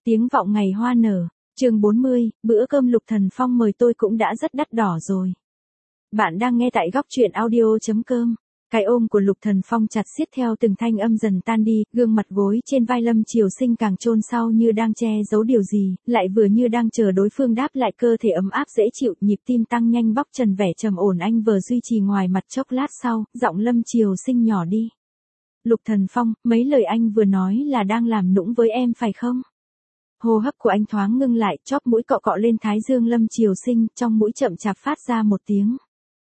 Tiếng vọng ngày hoa nở, chương 40, bữa cơm Lục Thần Phong mời tôi cũng đã rất đắt đỏ rồi. Bạn đang nghe tại góc truyện audio.com. Cái ôm của Lục Thần Phong chặt siết theo từng thanh âm dần tan đi, gương mặt gối trên vai Lâm Triều Sinh càng chôn sau như đang che giấu điều gì, lại vừa như đang chờ đối phương đáp lại. Cơ thể ấm áp dễ chịu, nhịp tim tăng nhanh, bóc trần vẻ trầm ổn anh vừa duy trì ngoài mặt. Chốc lát sau, giọng Lâm Triều Sinh nhỏ đi. Lục Thần Phong, mấy lời anh vừa nói là đang làm nũng với em phải không? Hô hấp của anh thoáng ngưng lại, chóp mũi cọ cọ lên thái dương Lâm Triều Sinh, trong mũi chậm chạp phát ra một tiếng.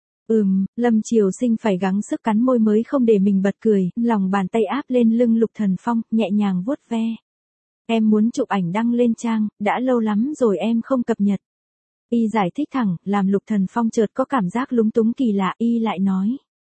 Lâm Triều Sinh phải gắng sức cắn môi mới không để mình bật cười, lòng bàn tay áp lên lưng Lục Thần Phong, nhẹ nhàng vuốt ve. Em muốn chụp ảnh đăng lên trang, đã lâu lắm rồi em không cập nhật. Y giải thích thẳng, làm Lục Thần Phong chợt có cảm giác lúng túng kỳ lạ. Y lại nói.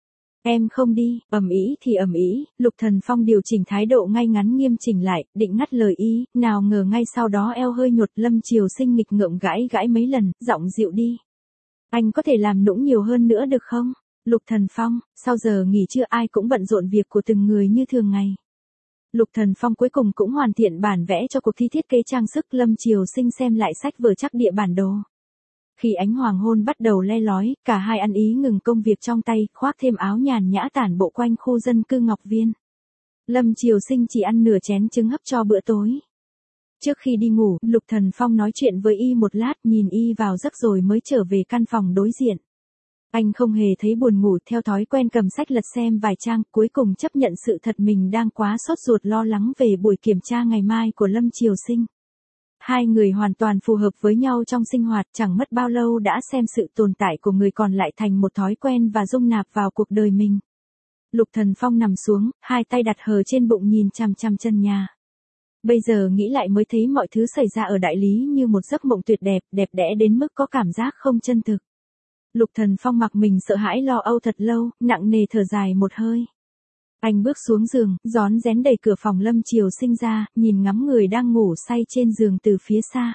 Em không đi, ầm ĩ thì ầm ĩ. Lục Thần Phong điều chỉnh thái độ ngay ngắn nghiêm chỉnh lại, định ngắt lời Y, nào ngờ ngay sau đó eo hơi nhột. Lâm Triều Sinh nghịch ngợm gãi mấy lần, giọng dịu đi. Anh có thể làm nũng nhiều hơn nữa được không? Lục Thần Phong, sau giờ nghỉ trưa ai cũng bận rộn việc của từng người như thường ngày. Lục Thần Phong cuối cùng cũng hoàn thiện bản vẽ cho cuộc thi thiết kế trang sức. Lâm Triều Sinh xem lại sách vở chắc địa bản đồ. Khi ánh hoàng hôn bắt đầu le lói, cả hai ăn ý ngừng công việc trong tay, khoác thêm áo nhàn nhã tản bộ quanh khu dân cư Ngọc Viên. Lâm Triều Sinh chỉ ăn nửa chén trứng hấp cho bữa tối. Trước khi đi ngủ, Lục Thần Phong nói chuyện với Y một lát, nhìn Y vào giấc rồi mới trở về căn phòng đối diện. Anh không hề thấy buồn ngủ, theo thói quen cầm sách lật xem vài trang, cuối cùng chấp nhận sự thật mình đang quá sốt ruột lo lắng về buổi kiểm tra ngày mai của Lâm Triều Sinh. Hai người hoàn toàn phù hợp với nhau trong sinh hoạt, chẳng mất bao lâu đã xem sự tồn tại của người còn lại thành một thói quen và dung nạp vào cuộc đời mình. Lục Thần Phong nằm xuống, hai tay đặt hờ trên bụng nhìn chằm chằm chân nhà. Bây giờ nghĩ lại mới thấy mọi thứ xảy ra ở đại lý như một giấc mộng tuyệt đẹp, đẹp đẽ đến mức có cảm giác không chân thực. Lục Thần Phong mặc mình sợ hãi lo âu thật lâu, nặng nề thở dài một hơi. Anh bước xuống giường, rón rén đẩy cửa phòng Lâm Triều Sinh ra, nhìn ngắm người đang ngủ say trên giường từ phía xa.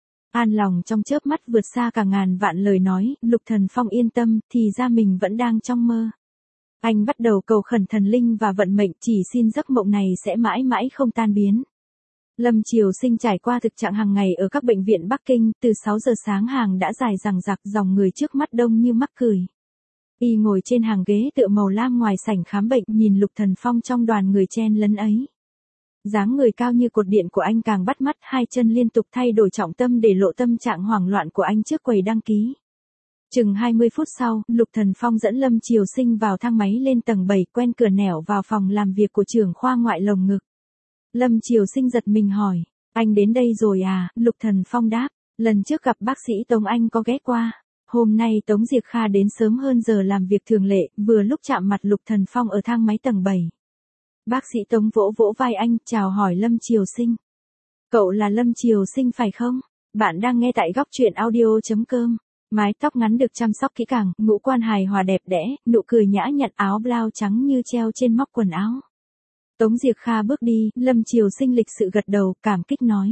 An lòng trong chớp mắt vượt xa cả ngàn vạn lời nói. Lục Thần Phong yên tâm, thì ra mình vẫn đang trong mơ. Anh bắt đầu cầu khẩn thần linh và vận mệnh, chỉ xin giấc mộng này sẽ mãi mãi không tan biến. Lâm Triều Sinh trải qua thực trạng hàng ngày ở các bệnh viện Bắc Kinh, từ 6 giờ sáng hàng đã dài dằng dặc, dòng người trước mắt đông như mắc cười. Y ngồi trên hàng ghế tựa màu lam ngoài sảnh khám bệnh, nhìn Lục Thần Phong trong đoàn người chen lấn ấy. Dáng người cao như cột điện của anh càng bắt mắt, hai chân liên tục thay đổi trọng tâm để lộ tâm trạng hoảng loạn của anh trước quầy đăng ký. Chừng 20 phút sau, Lục Thần Phong dẫn Lâm Triều Sinh vào thang máy lên tầng 7, quen cửa nẻo vào phòng làm việc của trưởng khoa ngoại lồng ngực. Lâm Triều Sinh giật mình hỏi, anh đến đây rồi à? Lục Thần Phong đáp, lần trước gặp bác sĩ Tống anh có ghé qua. Hôm nay Tống Diệp Kha đến sớm hơn giờ làm việc thường lệ, vừa lúc chạm mặt Lục Thần Phong ở thang máy tầng 7. Bác sĩ Tống vỗ vỗ vai anh, chào hỏi Lâm Triều Sinh. Cậu là Lâm Triều Sinh phải không? Bạn đang nghe tại góc truyện audio.com. Mái tóc ngắn được chăm sóc kỹ càng, ngũ quan hài hòa đẹp đẽ, nụ cười nhã nhặn, áo blau trắng như treo trên móc quần áo. Tống Diệp Kha bước đi, Lâm Triều Sinh lịch sự gật đầu, cảm kích nói.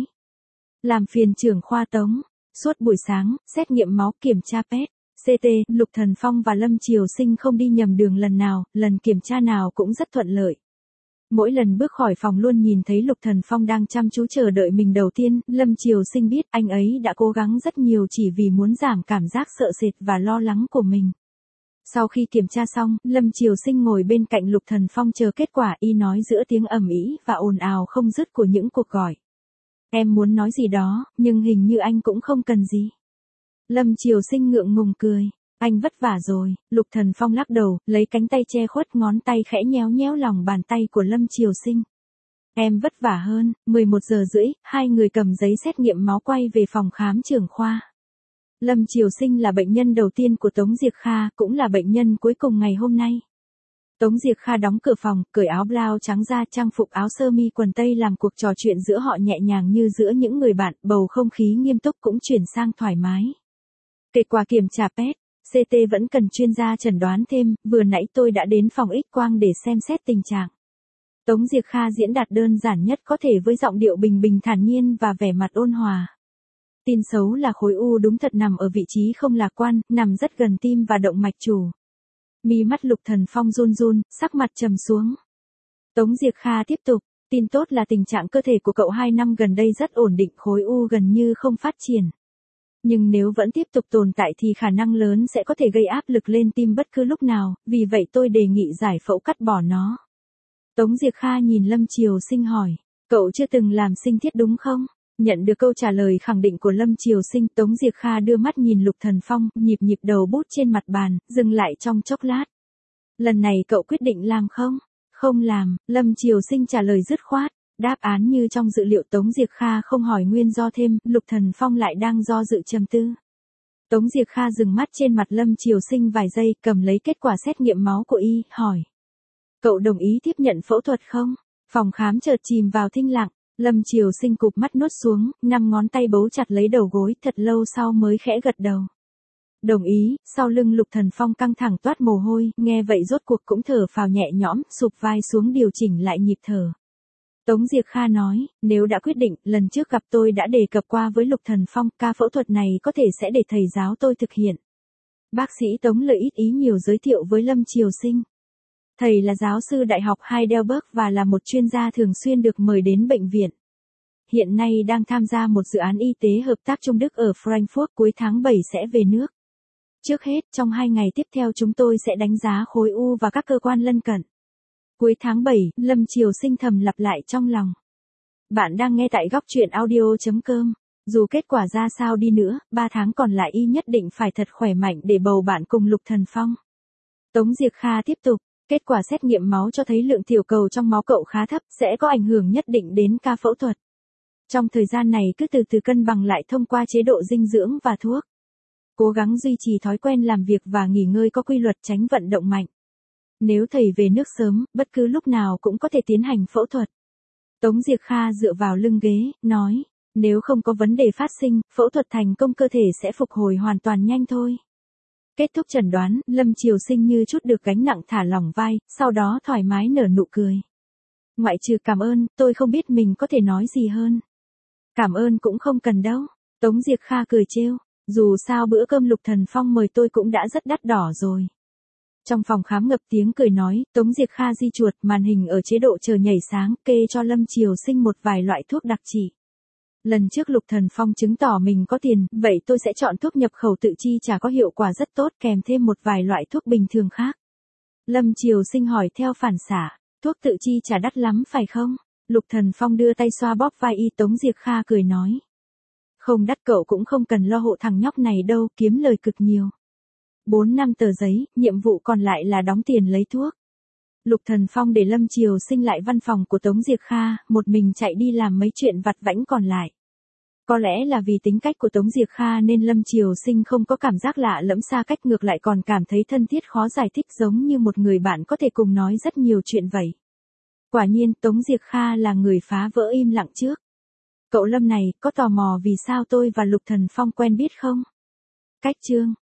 Làm phiền trưởng khoa Tống. Suốt buổi sáng, xét nghiệm máu, kiểm tra PET, CT, Lục Thần Phong và Lâm Triều Sinh không đi nhầm đường lần nào, lần kiểm tra nào cũng rất thuận lợi. Mỗi lần bước khỏi phòng luôn nhìn thấy Lục Thần Phong đang chăm chú chờ đợi mình. Đầu tiên, Lâm Triều Sinh biết anh ấy đã cố gắng rất nhiều chỉ vì muốn giảm cảm giác sợ sệt và lo lắng của mình. Sau khi kiểm tra xong, Lâm Triều Sinh ngồi bên cạnh Lục Thần Phong chờ kết quả. Y nói giữa tiếng ầm ĩ và ồn ào không dứt của những cuộc gọi. Em muốn nói gì đó, nhưng hình như anh cũng không cần gì. Lâm Triều Sinh ngượng ngùng cười. Anh vất vả rồi. Lục Thần Phong lắc đầu, lấy cánh tay che khuất, ngón tay khẽ nhéo nhéo lòng bàn tay của Lâm Triều Sinh. Em vất vả hơn. 11 giờ rưỡi, hai người cầm giấy xét nghiệm máu quay về phòng khám trưởng khoa. Lâm Triều Sinh là bệnh nhân đầu tiên của Tống Diệp Kha, cũng là bệnh nhân cuối cùng ngày hôm nay. Tống Diệp Kha đóng cửa phòng, cởi áo blau trắng ra, trang phục áo sơ mi quần tây, làm cuộc trò chuyện giữa họ nhẹ nhàng như giữa những người bạn, bầu không khí nghiêm túc cũng chuyển sang thoải mái. Kết quả kiểm tra PET, CT vẫn cần chuyên gia chẩn đoán thêm, vừa nãy tôi đã đến phòng X-quang để xem xét tình trạng. Tống Diệp Kha diễn đạt đơn giản nhất có thể với giọng điệu bình bình thản nhiên và vẻ mặt ôn hòa. Tin xấu là khối u đúng thật nằm ở vị trí không lạc quan, nằm rất gần tim và động mạch chủ. Mi mắt Lục Thần Phong run run, sắc mặt trầm xuống. Tống Diệp Kha tiếp tục, Tin tốt là tình trạng cơ thể của cậu 2 năm gần đây rất ổn định, khối u gần như không phát triển. Nhưng nếu vẫn tiếp tục tồn tại thì khả năng lớn sẽ có thể gây áp lực lên tim bất cứ lúc nào, vì vậy tôi đề nghị giải phẫu cắt bỏ nó. Tống Diệc Kha nhìn Lâm Triều Sinh hỏi, cậu chưa từng làm sinh thiết đúng không? Nhận được câu trả lời khẳng định của Lâm Triều Sinh, Tống Diệc Kha đưa mắt nhìn Lục Thần Phong, nhịp đầu bút trên mặt bàn, dừng lại trong chốc lát. Lần này cậu quyết định làm không? Không làm, Lâm Triều Sinh trả lời dứt khoát. Đáp án như trong dự liệu, Tống Diệc Kha không hỏi nguyên do thêm, Lục Thần Phong lại đang do dự trầm tư. Tống Diệc Kha dừng mắt trên mặt Lâm Triều Sinh vài giây, cầm lấy kết quả xét nghiệm máu của y, hỏi. Cậu đồng ý tiếp nhận phẫu thuật không? Phòng khám chợt chìm vào thinh lặng, Lâm Triều Sinh cụp mắt nuốt xuống, 5 ngón tay bấu chặt lấy đầu gối, thật lâu sau mới khẽ gật đầu. Đồng ý. Sau lưng Lục Thần Phong căng thẳng toát mồ hôi, nghe vậy rốt cuộc cũng thở phào nhẹ nhõm, sụp vai xuống điều chỉnh lại nhịp thở. Tống Diệc Kha nói, nếu đã quyết định, lần trước gặp tôi đã đề cập qua với Lục Thần Phong, ca phẫu thuật này có thể sẽ để thầy giáo tôi thực hiện. Bác sĩ Tống lợi ít ý nhiều giới thiệu với Lâm Triều Sinh. Thầy là giáo sư Đại học Heidelberg và là một chuyên gia thường xuyên được mời đến bệnh viện. Hiện nay đang tham gia một dự án y tế hợp tác Trung Đức ở Frankfurt, cuối tháng 7 sẽ về nước. Trước hết, trong 2 ngày tiếp theo chúng tôi sẽ đánh giá khối u và các cơ quan lân cận. Cuối tháng 7, Lâm Triều Sinh thầm lặp lại trong lòng. Bạn đang nghe tại góc truyện audio.com. Dù kết quả ra sao đi nữa, 3 tháng còn lại y nhất định phải thật khỏe mạnh để bầu bạn cùng Lục Thần Phong. Tống Diệc Kha tiếp tục. Kết quả xét nghiệm máu cho thấy lượng tiểu cầu trong máu cậu khá thấp, sẽ có ảnh hưởng nhất định đến ca phẫu thuật. Trong thời gian này cứ từ từ cân bằng lại thông qua chế độ dinh dưỡng và thuốc. Cố gắng duy trì thói quen làm việc và nghỉ ngơi có quy luật, tránh vận động mạnh. Nếu thầy về nước sớm, bất cứ lúc nào cũng có thể tiến hành phẫu thuật. Tống Diệc Kha dựa vào lưng ghế, nói, nếu không có vấn đề phát sinh, phẫu thuật thành công cơ thể sẽ phục hồi hoàn toàn nhanh thôi. Kết thúc chẩn đoán, Lâm Triều Sinh như chút được gánh nặng thả lỏng vai, sau đó thoải mái nở nụ cười. Ngoại trừ cảm ơn, tôi không biết mình có thể nói gì hơn. Cảm ơn cũng không cần đâu. Tống Diệc Kha cười trêu, dù sao bữa cơm Lục Thần Phong mời tôi cũng đã rất đắt đỏ rồi. Trong phòng khám ngập tiếng cười nói, Tống Diệc Kha di chuột, màn hình ở chế độ chờ nhảy sáng, kê cho Lâm Triều Sinh một vài loại thuốc đặc trị. Lần trước Lục Thần Phong chứng tỏ mình có tiền, vậy tôi sẽ chọn thuốc nhập khẩu tự chi trả có hiệu quả rất tốt, kèm thêm một vài loại thuốc bình thường khác. Lâm Triều Sinh hỏi theo phản xạ, thuốc tự chi trả đắt lắm phải không? Lục Thần Phong đưa tay xoa bóp vai y. Tống Diệc Kha cười nói. Không đắt, cậu cũng không cần lo hộ thằng nhóc này đâu, kiếm lời cực nhiều. 4 năm tờ giấy, nhiệm vụ còn lại là đóng tiền lấy thuốc. Lục Thần Phong để Lâm Triều Sinh lại văn phòng của Tống Diệc Kha, một mình chạy đi làm mấy chuyện vặt vãnh còn lại. Có lẽ là vì tính cách của Tống Diệc Kha nên Lâm Triều Sinh không có cảm giác lạ lẫm xa cách, ngược lại còn cảm thấy thân thiết khó giải thích, giống như một người bạn có thể cùng nói rất nhiều chuyện vậy. Quả nhiên Tống Diệc Kha là người phá vỡ im lặng trước. Cậu Lâm này, có tò mò vì sao tôi và Lục Thần Phong quen biết không? Cách chương